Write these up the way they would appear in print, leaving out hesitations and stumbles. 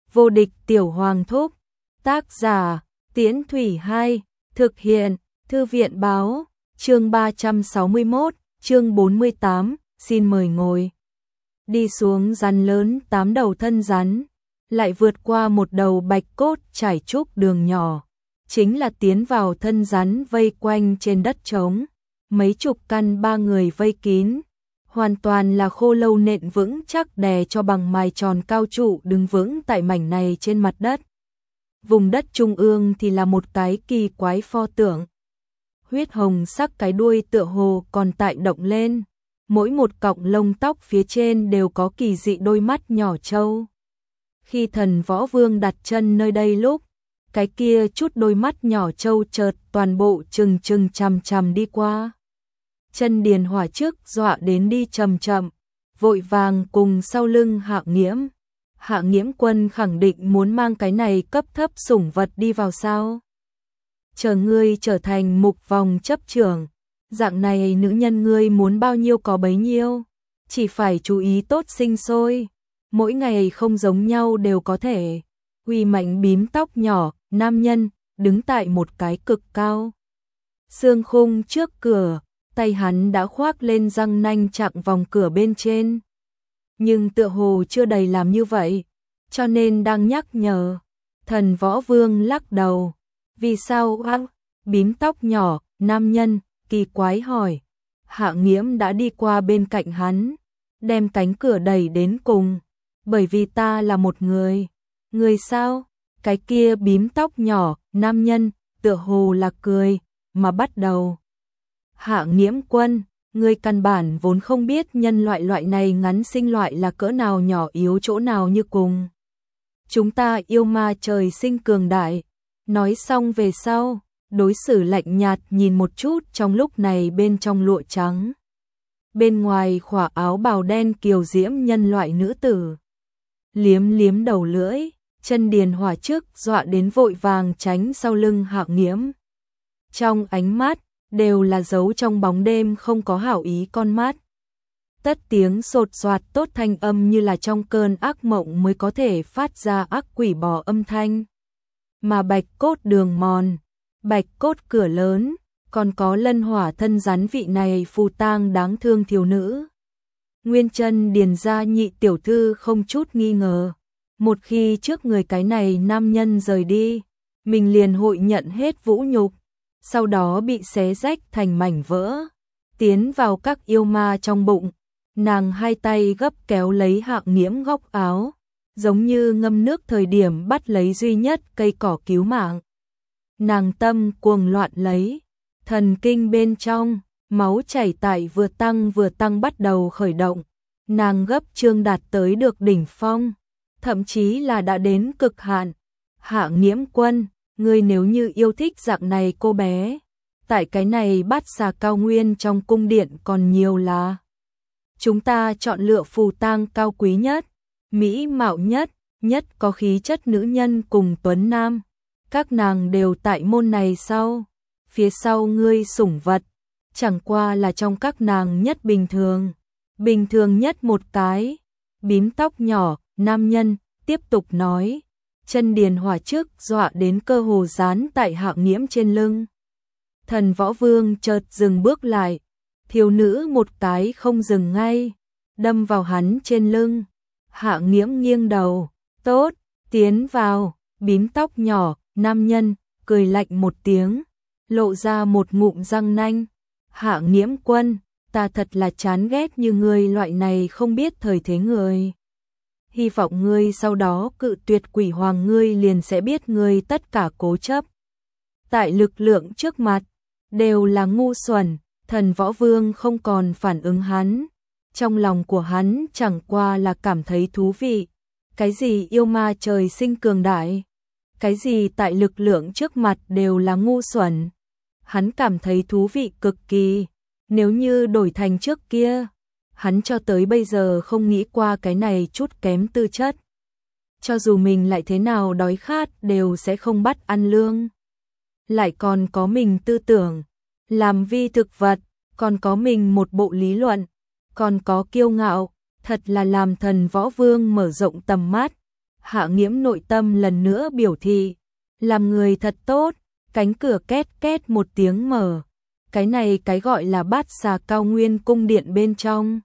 Vô địch tiểu hoàng thúc. Tác giả Tiễn Thủy 2. Thực hiện Thư viện báo. Chương 361, chương 48, xin mời ngồi. Đi xuống rắn lớn 8 đầu thân rắn, lại vượt qua một đầu bạch cốt trải trúc đường nhỏ, chính là tiến vào thân rắn vây quanh trên đất trống, mấy chục căn ba người vây kín, hoàn toàn là khô lâu nện vững chắc đè cho bằng mài tròn cao trụ đứng vững tại mảnh này trên mặt đất. Vùng đất trung ương thì là một cái kỳ quái pho tượng. Huyết hồng sắc cái đuôi tựa hồ còn tại động lên, mỗi một cọng lông tóc phía trên đều có kỳ dị đôi mắt nhỏ trâu. Khi Thần Võ Vương đặt chân nơi đây lúc, cái kia chút đôi mắt nhỏ trâu chợt toàn bộ chừng chằm chằm đi qua. Chân Điền Hỏa trước dọa đến đi chậm chậm, vội vàng cùng sau lưng Hạ Nghiễm. Hạ Nghiễm Quân khẳng định muốn mang cái này cấp thấp sủng vật đi vào sao? Chờ ngươi trở thành mục vòng chấp trưởng, dạng này nữ nhân ngươi muốn bao nhiêu có bấy nhiêu, chỉ phải chú ý tốt sinh sôi, mỗi ngày không giống nhau đều có thể. Uy mạnh bím tóc nhỏ, nam nhân, đứng tại một cái cực cao xương khung trước cửa, tay hắn đã khoác lên răng nanh chặn vòng cửa bên trên. Nhưng tựa hồ chưa đầy làm như vậy, cho nên đang nhắc nhở. Thần Võ Vương lắc đầu. Vì sao á? Bím tóc nhỏ, nam nhân, kỳ quái hỏi. Hạ Nghiễm đã đi qua bên cạnh hắn, đem cánh cửa đẩy đến cùng. Bởi vì ta là một người. Người sao? Cái kia bím tóc nhỏ, nam nhân, tựa hồ là cười, mà bắt đầu. Hạ Nghiễm Quân, ngươi căn bản vốn không biết nhân loại này ngắn sinh loại là cỡ nào nhỏ yếu chỗ nào như cùng. Chúng ta yêu ma trời sinh cường đại. Nói xong về sau, đối xử lạnh nhạt nhìn một chút trong lúc này bên trong lụa trắng. Bên ngoài khỏa áo bào đen kiều diễm nhân loại nữ tử. Liếm liếm đầu lưỡi, Chân Điền Hỏa trước dọa đến vội vàng tránh sau lưng Hạ Nghiễm. Trong ánh mắt, đều là dấu trong bóng đêm không có hảo ý con mắt. Tất tiếng sột soạt tốt thanh âm như là trong cơn ác mộng mới có thể phát ra ác quỷ bò âm thanh. Mà bạch cốt đường mòn, bạch cốt cửa lớn, còn có lân hỏa thân rắn vị này phù tang đáng thương thiếu nữ. Nguyên Chân Điền gia nhị tiểu thư không chút nghi ngờ, một khi trước người cái này nam nhân rời đi, mình liền hội nhận hết vũ nhục, sau đó bị xé rách thành mảnh vỡ, tiến vào các yêu ma trong bụng. Nàng hai tay gấp kéo lấy Hạ Nghiễm góc áo, giống như ngâm nước thời điểm bắt lấy duy nhất cây cỏ cứu mạng. Nàng tâm cuồng loạn lấy, thần kinh bên trong, máu chảy tại vừa tăng bắt đầu khởi động. Nàng gấp trương đạt tới được đỉnh phong, thậm chí là đã đến cực hạn. Hạ Nghiễm Quân, ngươi nếu như yêu thích dạng này cô bé, tại cái này Bát Xà cao nguyên trong cung điện còn nhiều là. Chúng ta chọn lựa phù tang cao quý nhất, mỹ mạo nhất, nhất có khí chất nữ nhân cùng tuấn nam. Các nàng đều tại môn này sau. Phía sau ngươi sủng vật, chẳng qua là trong các nàng nhất bình thường nhất một cái. Bím tóc nhỏ, nam nhân, tiếp tục nói. Chân Điền Hỏa trước dọa đến cơ hồ dán tại Hạ Nghiễm trên lưng. Thần Võ Vương chợt dừng bước lại. Thiếu nữ một cái không dừng ngay, đâm vào hắn trên lưng. Hạ Nghiễm nghiêng đầu, tốt, tiến vào. Bím tóc nhỏ, nam nhân, cười lạnh một tiếng, lộ ra một ngụm răng nanh. Hạ Nghiễm Quân, ta thật là chán ghét như ngươi loại này không biết thời thế người. Hy vọng ngươi sau đó cự tuyệt quỷ hoàng, ngươi liền sẽ biết ngươi tất cả cố chấp tại lực lượng trước mặt đều là ngu xuẩn. Thần Võ Vương không còn phản ứng hắn, trong lòng của hắn chẳng qua là cảm thấy thú vị. Cái gì yêu ma trời sinh cường đại, cái gì tại lực lượng trước mặt đều là ngu xuẩn. Hắn cảm thấy thú vị cực kỳ. Nếu như đổi thành trước kia, hắn cho tới bây giờ không nghĩ qua cái này chút kém tư chất. Cho dù mình lại thế nào đói khát đều sẽ không bắt ăn lương. Lại còn có mình tư tưởng, làm vi thực vật, còn có mình một bộ lý luận, còn có kiêu ngạo, thật là làm Thần Võ Vương mở rộng tầm mắt. Hạ Nghiễm nội tâm lần nữa biểu thị, làm người thật tốt, cánh cửa két két một tiếng mở. Cái này cái gọi là Bát Xà Cao Nguyên cung điện bên trong.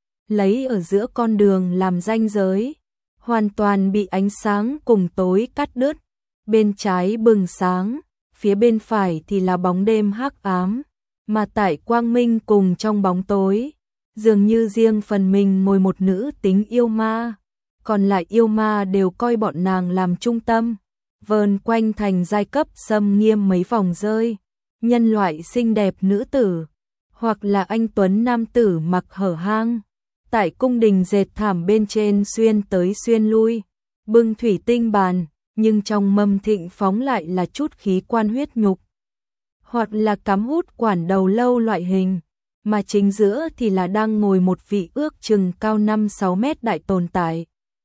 Lấy ở giữa con đường làm ranh giới, hoàn toàn bị ánh sáng cùng tối cắt đứt. Bên trái bừng sáng, phía bên phải thì là bóng đêm hắc ám, mà tại quang minh cùng trong bóng tối, dường như riêng phần mình ngồi một nữ tính yêu ma, còn lại yêu ma đều coi bọn nàng làm trung tâm, vờn quanh thành giai cấp xâm nghiêm mấy vòng rơi, nhân loại xinh đẹp nữ tử, hoặc là anh tuấn nam tử mặc hở hang, tại cung đình dệt thảm bên trên xuyên tới xuyên lui, bưng thủy tinh bàn, nhưng trong mâm thịnh phóng lại là chút khí quan huyết nhục, hoặc là cắm hút quản đầu lâu loại hình, mà chính giữa thì là đang ngồi một vị ước chừng cao 5-6 mét đại tồn tại.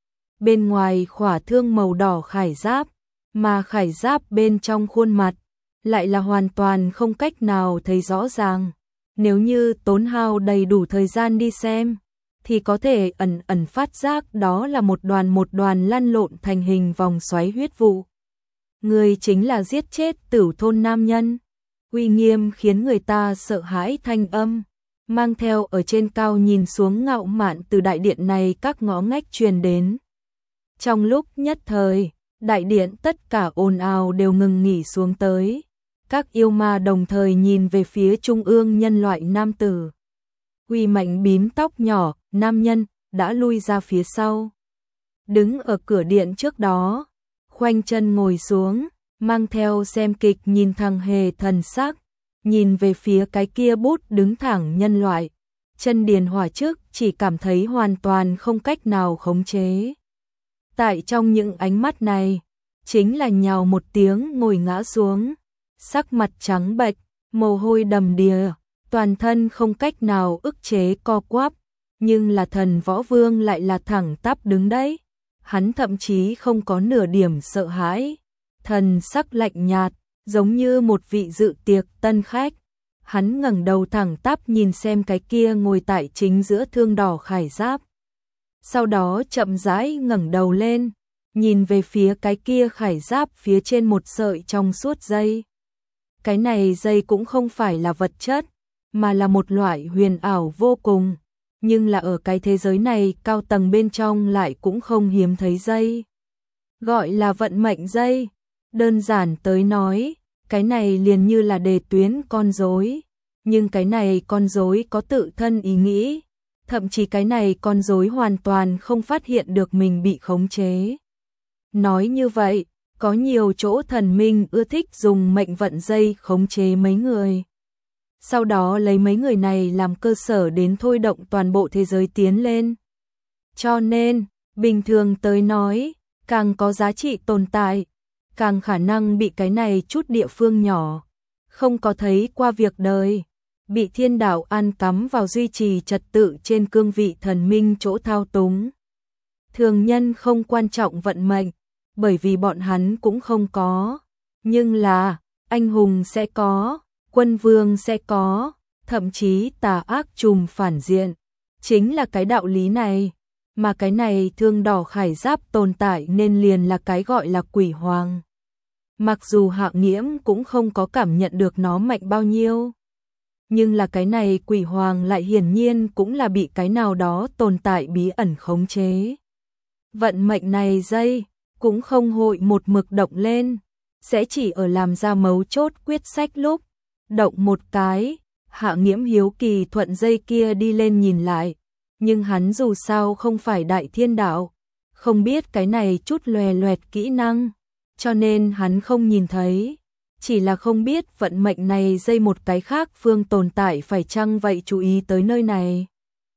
Bên ngoài khỏa thương màu đỏ khải giáp, mà khải giáp bên trong khuôn mặt lại là hoàn toàn không cách nào thấy rõ ràng. Nếu như tốn hao đầy đủ thời gian đi xem, thì có thể ẩn ẩn phát giác đó là một đoàn lăn lộn thành hình vòng xoáy huyết vụ. Người chính là giết chết Tửu thôn nam nhân. Uy nghiêm khiến người ta sợ hãi thanh âm, mang theo ở trên cao nhìn xuống ngạo mạn từ đại điện này các ngõ ngách truyền đến. Trong lúc nhất thời, đại điện tất cả ồn ào đều ngừng nghỉ xuống tới. Các yêu ma đồng thời nhìn về phía trung ương nhân loại nam tử. Uy mạnh bím tóc nhỏ, nam nhân, đã lui ra phía sau. Đứng ở cửa điện trước đó, khoanh chân ngồi xuống, mang theo xem kịch nhìn thằng hề thần sắc, nhìn về phía cái kia bút đứng thẳng nhân loại. Chân Điền Hỏa trước chỉ cảm thấy hoàn toàn không cách nào khống chế. Tại trong những ánh mắt này, chính là nhào một tiếng ngồi ngã xuống, sắc mặt trắng bệch, mồ hôi đầm đìa, toàn thân không cách nào ức chế co quắp, nhưng là Thần Võ Vương lại là thẳng tắp đứng đấy. Hắn thậm chí không có nửa điểm sợ hãi, thần sắc lạnh nhạt, giống như một vị dự tiệc tân khách. Hắn ngẩng đầu thẳng tắp nhìn xem cái kia ngồi tại chính giữa thương đỏ khải giáp. Sau đó chậm rãi ngẩng đầu lên, nhìn về phía cái kia khải giáp phía trên một sợi trong suốt dây. Cái này dây cũng không phải là vật chất, mà là một loại huyền ảo vô cùng, nhưng là ở cái thế giới này cao tầng bên trong lại cũng không hiếm thấy dây. Gọi là vận mệnh dây, đơn giản tới nói, cái này liền như là đề tuyến con rối, nhưng cái này con rối có tự thân ý nghĩ, thậm chí cái này con rối hoàn toàn không phát hiện được mình bị khống chế. Nói như vậy, có nhiều chỗ thần minh ưa thích dùng mệnh vận dây khống chế mấy người. Sau đó lấy mấy người này làm cơ sở đến thôi động toàn bộ thế giới tiến lên. Cho nên, bình thường tới nói, càng có giá trị tồn tại, càng khả năng bị cái này chút địa phương nhỏ, không có thấy qua việc đời, bị thiên đạo an cắm vào duy trì trật tự trên cương vị thần minh chỗ thao túng. Thường nhân không quan trọng vận mệnh, bởi vì bọn hắn cũng không có, nhưng là, anh hùng sẽ có, quân vương sẽ có, thậm chí tà ác trùm phản diện. Chính là cái đạo lý này, mà cái này thương đỏ khải giáp tồn tại nên liền là cái gọi là quỷ hoàng. Mặc dù Hạ Nghiễm cũng không có cảm nhận được nó mạnh bao nhiêu, nhưng là cái này quỷ hoàng lại hiển nhiên cũng là bị cái nào đó tồn tại bí ẩn khống chế. Vận mệnh này dây, cũng không hội một mực động lên, sẽ chỉ ở làm ra mấu chốt quyết sách lúc, động một cái. Hạ Nghiễm hiếu kỳ thuận dây kia đi lên nhìn lại, nhưng hắn dù sao không phải đại thiên đạo, không biết cái này chút lòe loẹt kỹ năng, cho nên hắn không nhìn thấy, chỉ là không biết vận mệnh này dây một cái khác phương tồn tại phải chăng vậy chú ý tới nơi này.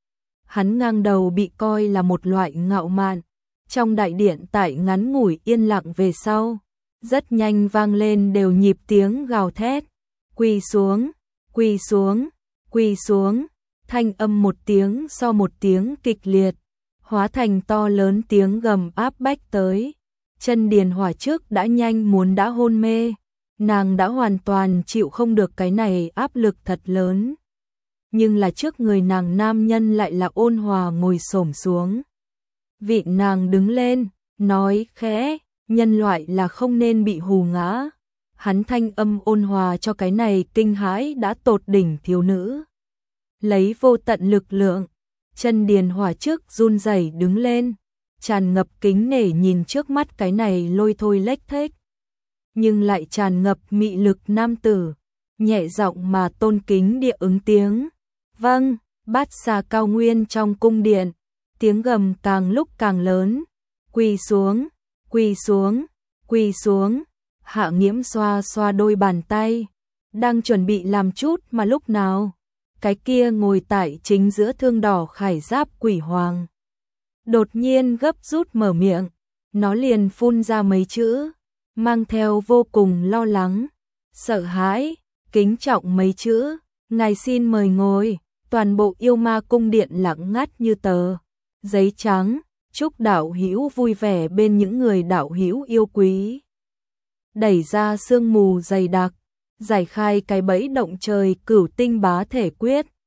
Hắn ngang đầu bị coi là một loại ngạo mạn, trong đại điện tại ngắn ngủi yên lặng về sau, rất nhanh vang lên đều nhịp tiếng gào thét, quỳ xuống, quỳ xuống, quỳ xuống, thanh âm một tiếng so một tiếng kịch liệt, hóa thành to lớn tiếng gầm áp bách tới. Chân Điền Hỏa trước đã nhanh muốn đã hôn mê, nàng đã hoàn toàn chịu không được cái này áp lực thật lớn. Nhưng là trước người nàng nam nhân lại là ôn hòa ngồi xổm xuống. Vị nàng đứng lên, nói khẽ, nhân loại là không nên bị hù ngã. Hắn thanh âm ôn hòa cho cái này kinh hãi đã tột đỉnh thiếu nữ. Lấy vô tận lực lượng, chân điền hỏa trước run rẩy đứng lên, tràn ngập kính nể nhìn trước mắt cái này lôi thôi lếch thếch, nhưng lại tràn ngập mị lực nam tử, nhẹ giọng mà tôn kính địa ứng tiếng. Vâng, Bát Xà cao nguyên trong cung điện, tiếng gầm càng lúc càng lớn, quỳ xuống, quỳ xuống, quỳ xuống. Hạ Nghiễm xoa xoa đôi bàn tay, đang chuẩn bị làm chút mà lúc nào, cái kia ngồi tại chính giữa thương đỏ khải giáp quỷ hoàng đột nhiên gấp rút mở miệng, nó liền phun ra mấy chữ, mang theo vô cùng lo lắng, sợ hãi, kính trọng mấy chữ, ngài xin mời ngồi. Toàn bộ yêu ma cung điện lặng ngắt như tờ giấy trắng, chúc đạo hữu vui vẻ bên những người đạo hữu yêu quý. Đẩy ra sương mù dày đặc, giải khai cái bẫy động trời cửu tinh bá thể quyết.